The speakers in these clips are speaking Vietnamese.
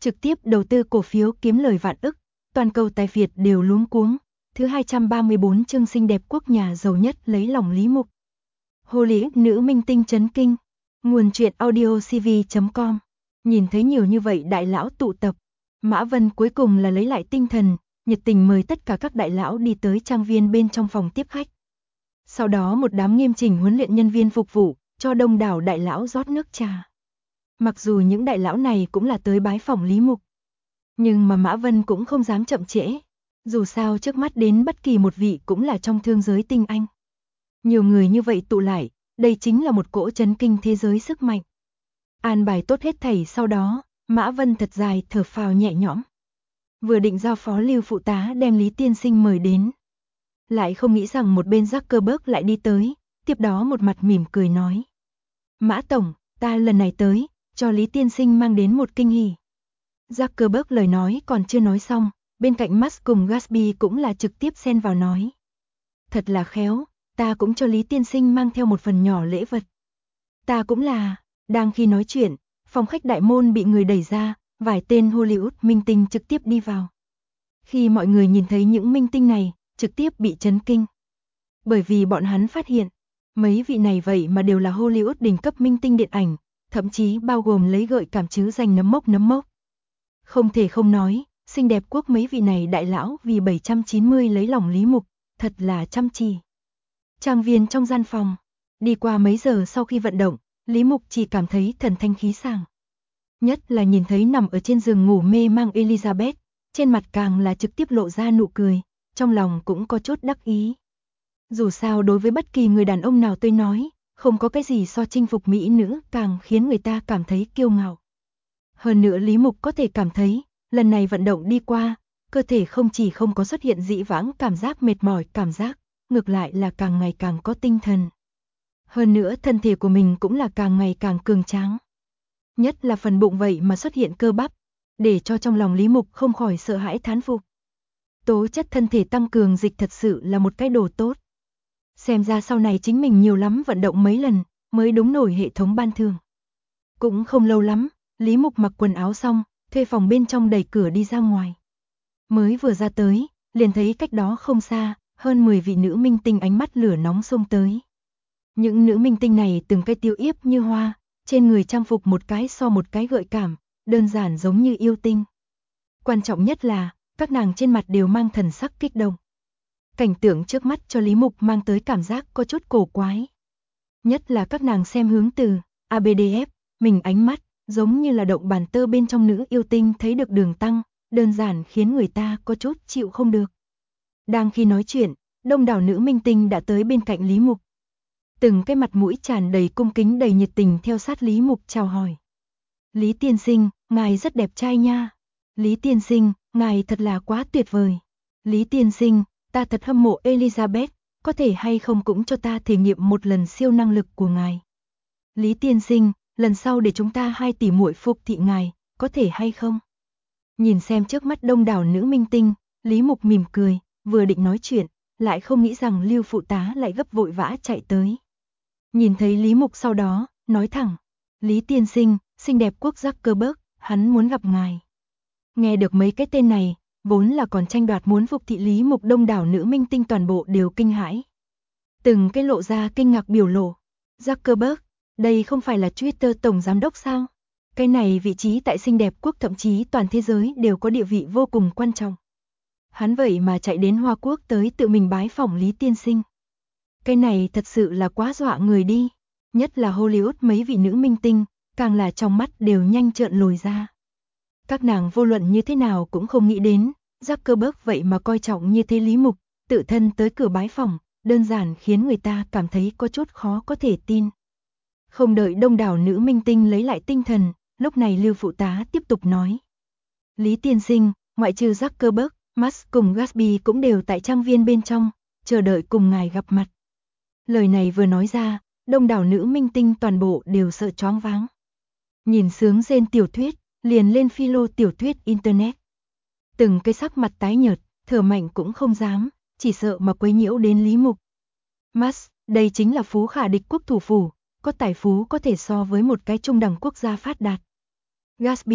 trực tiếp đầu tư cổ phiếu kiếm lời vạn ức, toàn cầu tài phiệt đều luống cuống. Thứ 234 chương xinh đẹp quốc nhà giàu nhất lấy lòng Lý Mục. Hollywood nữ minh tinh chấn kinh. Nguồn truyện audio cv.com. Nhìn thấy nhiều như vậy đại lão tụ tập, Mã Vân cuối cùng là lấy lại tinh thần, nhiệt tình mời tất cả các đại lão đi tới trang viên bên trong phòng tiếp khách. Sau đó một đám nghiêm chỉnh huấn luyện nhân viên phục vụ, cho đông đảo đại lão rót nước trà. Mặc dù những đại lão này cũng là tới bái phỏng Lý Mục, nhưng mà Mã Vân cũng không dám chậm trễ. Dù sao trước mắt đến bất kỳ một vị cũng là trong thương giới tinh anh. Nhiều người như vậy tụ lại, đây chính là một cỗ chấn kinh thế giới sức mạnh. An bài tốt hết thảy sau đó, Mã Vân thật dài thở phào nhẹ nhõm. Vừa định giao phó Lưu phụ tá đem Lý tiên sinh mời đến. Lại không nghĩ rằng một bên Zuckerberg lại đi tới, tiếp đó một mặt mỉm cười nói. Mã Tổng, ta lần này tới, cho Lý tiên sinh mang đến một kinh hỉ. Zuckerberg lời nói còn chưa nói xong, bên cạnh Musk cùng Gatsby cũng là trực tiếp xen vào nói. Thật là khéo, ta cũng cho Lý tiên sinh mang theo một phần nhỏ lễ vật. Ta cũng là, đang khi nói chuyện, phòng khách đại môn bị người đẩy ra, vài tên Hollywood minh tinh trực tiếp đi vào. Khi mọi người nhìn thấy những minh tinh này, trực tiếp bị chấn kinh. Bởi vì bọn hắn phát hiện, mấy vị này vậy mà đều là Hollywood đỉnh cấp minh tinh điện ảnh, thậm chí bao gồm lấy gợi cảm chứ danh nấm mốc. Không thể không nói, xinh đẹp quốc mấy vị này đại lão vì 790 lấy lòng Lý Mục, thật là chăm chỉ. Trang viên trong gian phòng, đi qua mấy giờ sau khi vận động, Lý Mục chỉ cảm thấy thần thanh khí sảng. Nhất là nhìn thấy nằm ở trên giường ngủ mê mang Elizabeth, trên mặt càng là trực tiếp lộ ra nụ cười, trong lòng cũng có chút đắc ý. Dù sao đối với bất kỳ người đàn ông nào tôi nói, không có cái gì so chinh phục mỹ nữ càng khiến người ta cảm thấy kiêu ngạo. Hơn nữa Lý Mục có thể cảm thấy, lần này vận động đi qua, cơ thể không chỉ không có xuất hiện dĩ vãng cảm giác mệt mỏi cảm giác, ngược lại là càng ngày càng có tinh thần. Hơn nữa thân thể của mình cũng là càng ngày càng cường tráng. Nhất là phần bụng vậy mà xuất hiện cơ bắp, để cho trong lòng Lý Mục không khỏi sợ hãi thán phục. Tố chất thân thể tăng cường dịch thật sự là một cái đồ tốt. Xem ra sau này chính mình nhiều lắm vận động mấy lần, mới đúng nổi hệ thống ban thưởng. Cũng không lâu lắm, Lý Mục mặc quần áo xong, thuê phòng bên trong đẩy cửa đi ra ngoài. Mới vừa ra tới, liền thấy cách đó không xa, hơn 10 vị nữ minh tinh ánh mắt lửa nóng xông tới. Những nữ minh tinh này từng cái tiêu yếp như hoa, trên người trang phục một cái so một cái gợi cảm, đơn giản giống như yêu tinh. Quan trọng nhất là, các nàng trên mặt đều mang thần sắc kích động. Cảnh tượng trước mắt cho Lý Mục mang tới cảm giác có chút cổ quái. Nhất là các nàng xem hướng từ ABDF, mình ánh mắt, giống như là động bàn tơ bên trong nữ yêu tinh thấy được đường tăng, đơn giản khiến người ta có chút chịu không được. Đang khi nói chuyện, đông đảo nữ minh tinh đã tới bên cạnh Lý Mục. Từng cái mặt mũi tràn đầy cung kính đầy nhiệt tình theo sát Lý Mục chào hỏi. Lý tiên sinh, ngài rất đẹp trai nha. Lý tiên sinh, ngài thật là quá tuyệt vời. Lý tiên sinh, ta thật hâm mộ Elizabeth, có thể hay không cũng cho ta thể nghiệm một lần siêu năng lực của ngài. Lý tiên sinh, lần sau để chúng ta hai tỷ muội phục thị ngài, có thể hay không? Nhìn xem trước mắt đông đảo nữ minh tinh, Lý Mục mỉm cười, vừa định nói chuyện, lại không nghĩ rằng Lưu phụ tá lại gấp vội vã chạy tới. Nhìn thấy Lý Mục sau đó, nói thẳng, Lý tiên sinh, xinh đẹp quốc Zuckerberg, hắn muốn gặp ngài. Nghe được mấy cái tên này, vốn là còn tranh đoạt muốn phục thị Lý Mục đông đảo nữ minh tinh toàn bộ đều kinh hãi. Từng cái lộ ra kinh ngạc biểu lộ. Zuckerberg, đây không phải là Twitter tổng giám đốc sao? Cái này vị trí tại xinh đẹp quốc thậm chí toàn thế giới đều có địa vị vô cùng quan trọng. Hắn vậy mà chạy đến Hoa Quốc tới tự mình bái phỏng Lý tiên sinh. Cái này thật sự là quá dọa người đi. Nhất là Hollywood mấy vị nữ minh tinh, càng là trong mắt đều nhanh trợn lồi ra. Các nàng vô luận như thế nào cũng không nghĩ đến, Zuckerberg vậy mà coi trọng như thế Lý Mục, tự thân tới cửa bái phỏng, đơn giản khiến người ta cảm thấy có chút khó có thể tin. Không đợi đông đảo nữ minh tinh lấy lại tinh thần, lúc này Lưu phụ tá tiếp tục nói. Lý tiên sinh, ngoại trừ Zuckerberg, Musk cùng Gatsby cũng đều tại trang viên bên trong, chờ đợi cùng ngài gặp mặt. Lời này vừa nói ra, đông đảo nữ minh tinh toàn bộ đều sợ choáng váng. Nhìn sướng rên tiểu thuyết, liền lên philo tiểu thuyết internet. Từng cái sắc mặt tái nhợt, thở mạnh cũng không dám, chỉ sợ mà quấy nhiễu đến Lý Mục. Musk, đây chính là phú khả địch quốc thủ phủ, có tài phú có thể so với một cái trung đẳng quốc gia phát đạt. Gatsby,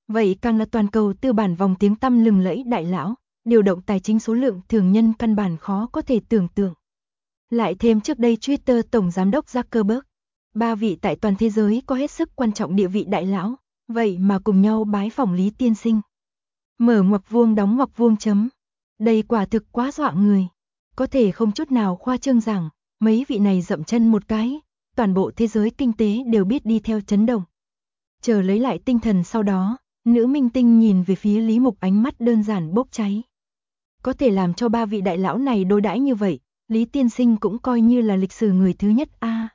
Vậy càng là toàn cầu tư bản vòng tiếng tăm lừng lẫy đại lão, điều động tài chính số lượng thường nhân căn bản khó có thể tưởng tượng. Lại thêm trước đây Twitter tổng giám đốc Zuckerberg, ba vị tại toàn thế giới có hết sức quan trọng địa vị đại lão, vậy mà cùng nhau bái phỏng Lý tiên sinh. Mở ngoặc vuông đóng ngoặc vuông chấm. Đây quả thực quá dọa người. Có thể không chút nào khoa trương rằng, mấy vị này dậm chân một cái, toàn bộ thế giới kinh tế đều biết đi theo chấn động. Chờ lấy lại tinh thần sau đó, nữ minh tinh nhìn về phía Lý Mục ánh mắt đơn giản bốc cháy. Có thể làm cho ba vị đại lão này đối đãi như vậy, Lý tiên sinh cũng coi như là lịch sử người thứ nhất a.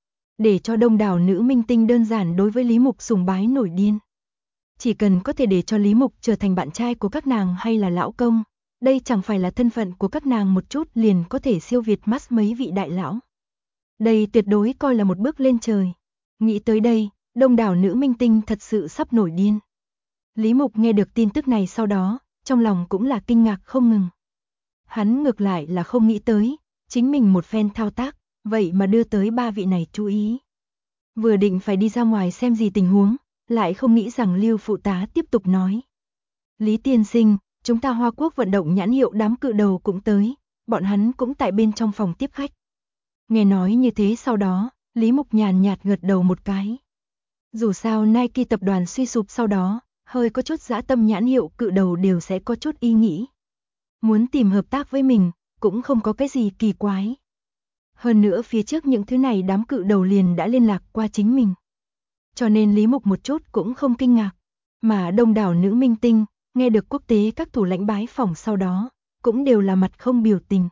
Để cho đông đảo nữ minh tinh đơn giản đối với Lý Mục sùng bái nổi điên. Chỉ cần có thể để cho Lý Mục trở thành bạn trai của các nàng hay là lão công, đây chẳng phải là thân phận của các nàng một chút liền có thể siêu việt mắt mấy vị đại lão. Đây tuyệt đối coi là một bước lên trời. Nghĩ tới đây, đông đảo nữ minh tinh thật sự sắp nổi điên. Lý Mục nghe được tin tức này sau đó, trong lòng cũng là kinh ngạc không ngừng. Hắn ngược lại là không nghĩ tới, chính mình một phen thao tác, vậy mà đưa tới ba vị này chú ý. Vừa định phải đi ra ngoài xem gì tình huống, lại không nghĩ rằng Lưu phụ tá tiếp tục nói. Lý tiên sinh, chúng ta Hoa Quốc vận động nhãn hiệu đám cự đầu cũng tới, bọn hắn cũng tại bên trong phòng tiếp khách. Nghe nói như thế sau đó, Lý Mục nhàn nhạt gật đầu một cái. Dù sao Nike tập đoàn suy sụp sau đó, hơi có chút dã tâm nhãn hiệu cự đầu đều sẽ có chút ý nghĩ. Muốn tìm hợp tác với mình, cũng không có cái gì kỳ quái. Hơn nữa phía trước những thứ này đám cự đầu liền đã liên lạc qua chính mình. Cho nên Lý Mục một chút cũng không kinh ngạc. Mà đông đảo nữ minh tinh, nghe được quốc tế các thủ lãnh bái phỏng sau đó, cũng đều là mặt không biểu tình.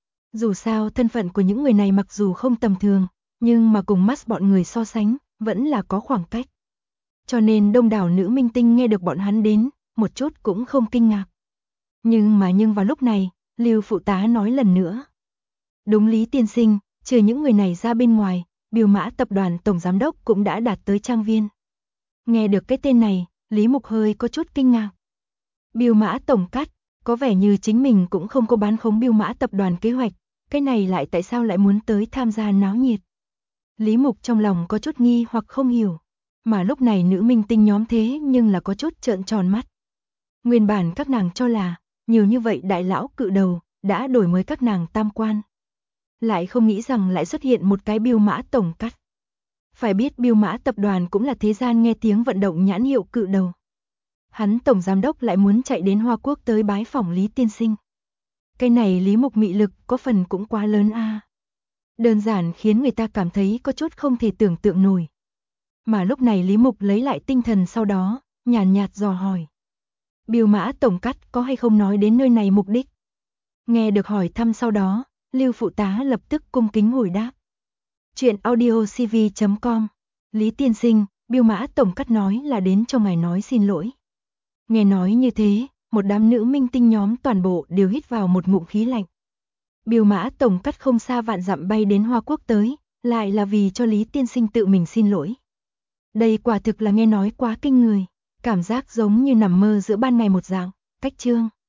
Dù sao thân phận của những người này mặc dù không tầm thường, nhưng mà cùng mắt bọn người so sánh, vẫn là có khoảng cách. Cho nên đông đảo nữ minh tinh nghe được bọn hắn đến, một chút cũng không kinh ngạc. Nhưng vào lúc này, Lưu phụ tá nói lần nữa. Đúng Lý tiên sinh, trừ những người này ra bên ngoài, Biêu Mã tập đoàn tổng giám đốc cũng đã đạt tới trang viên. Nghe được cái tên này, Lý Mục hơi có chút kinh ngạc. Biêu Mã tổng cắt, có vẻ như chính mình cũng không có bán khống Biêu Mã tập đoàn kế hoạch, cái này lại tại sao lại muốn tới tham gia náo nhiệt. Lý Mục trong lòng có chút nghi hoặc không hiểu, mà lúc này nữ minh tinh nhóm thế nhưng là có chút trợn tròn mắt. Nguyên bản các nàng cho là, nhiều như vậy đại lão cự đầu, đã đổi mới các nàng tam quan. Lại không nghĩ rằng lại xuất hiện một cái Biêu Mã tổng cắt. Phải biết Biêu Mã tập đoàn cũng là thế gian nghe tiếng vận động nhãn hiệu cự đầu. Hắn tổng giám đốc lại muốn chạy đến Hoa Quốc tới bái phỏng Lý tiên sinh. Cái này Lý Mục mị lực có phần cũng quá lớn a. Đơn giản khiến người ta cảm thấy có chút không thể tưởng tượng nổi. Mà lúc này Lý Mục lấy lại tinh thần sau đó, nhàn nhạt dò hỏi. Biêu Mã tổng cắt có hay không nói đến nơi này mục đích? Nghe được hỏi thăm sau đó, Lưu phụ tá lập tức cung kính hồi đáp. Chuyện audiocv.com. Lý tiên sinh, Biêu Mã tổng cắt nói là đến cho ngài nói xin lỗi. Nghe nói như thế, một đám nữ minh tinh nhóm toàn bộ đều hít vào một ngụm khí lạnh. Biêu Mã tổng cắt không xa vạn dặm bay đến Hoa Quốc tới, lại là vì cho Lý tiên sinh tự mình xin lỗi. Đây quả thực là nghe nói quá kinh người, cảm giác giống như nằm mơ giữa ban ngày một dạng. Cách chương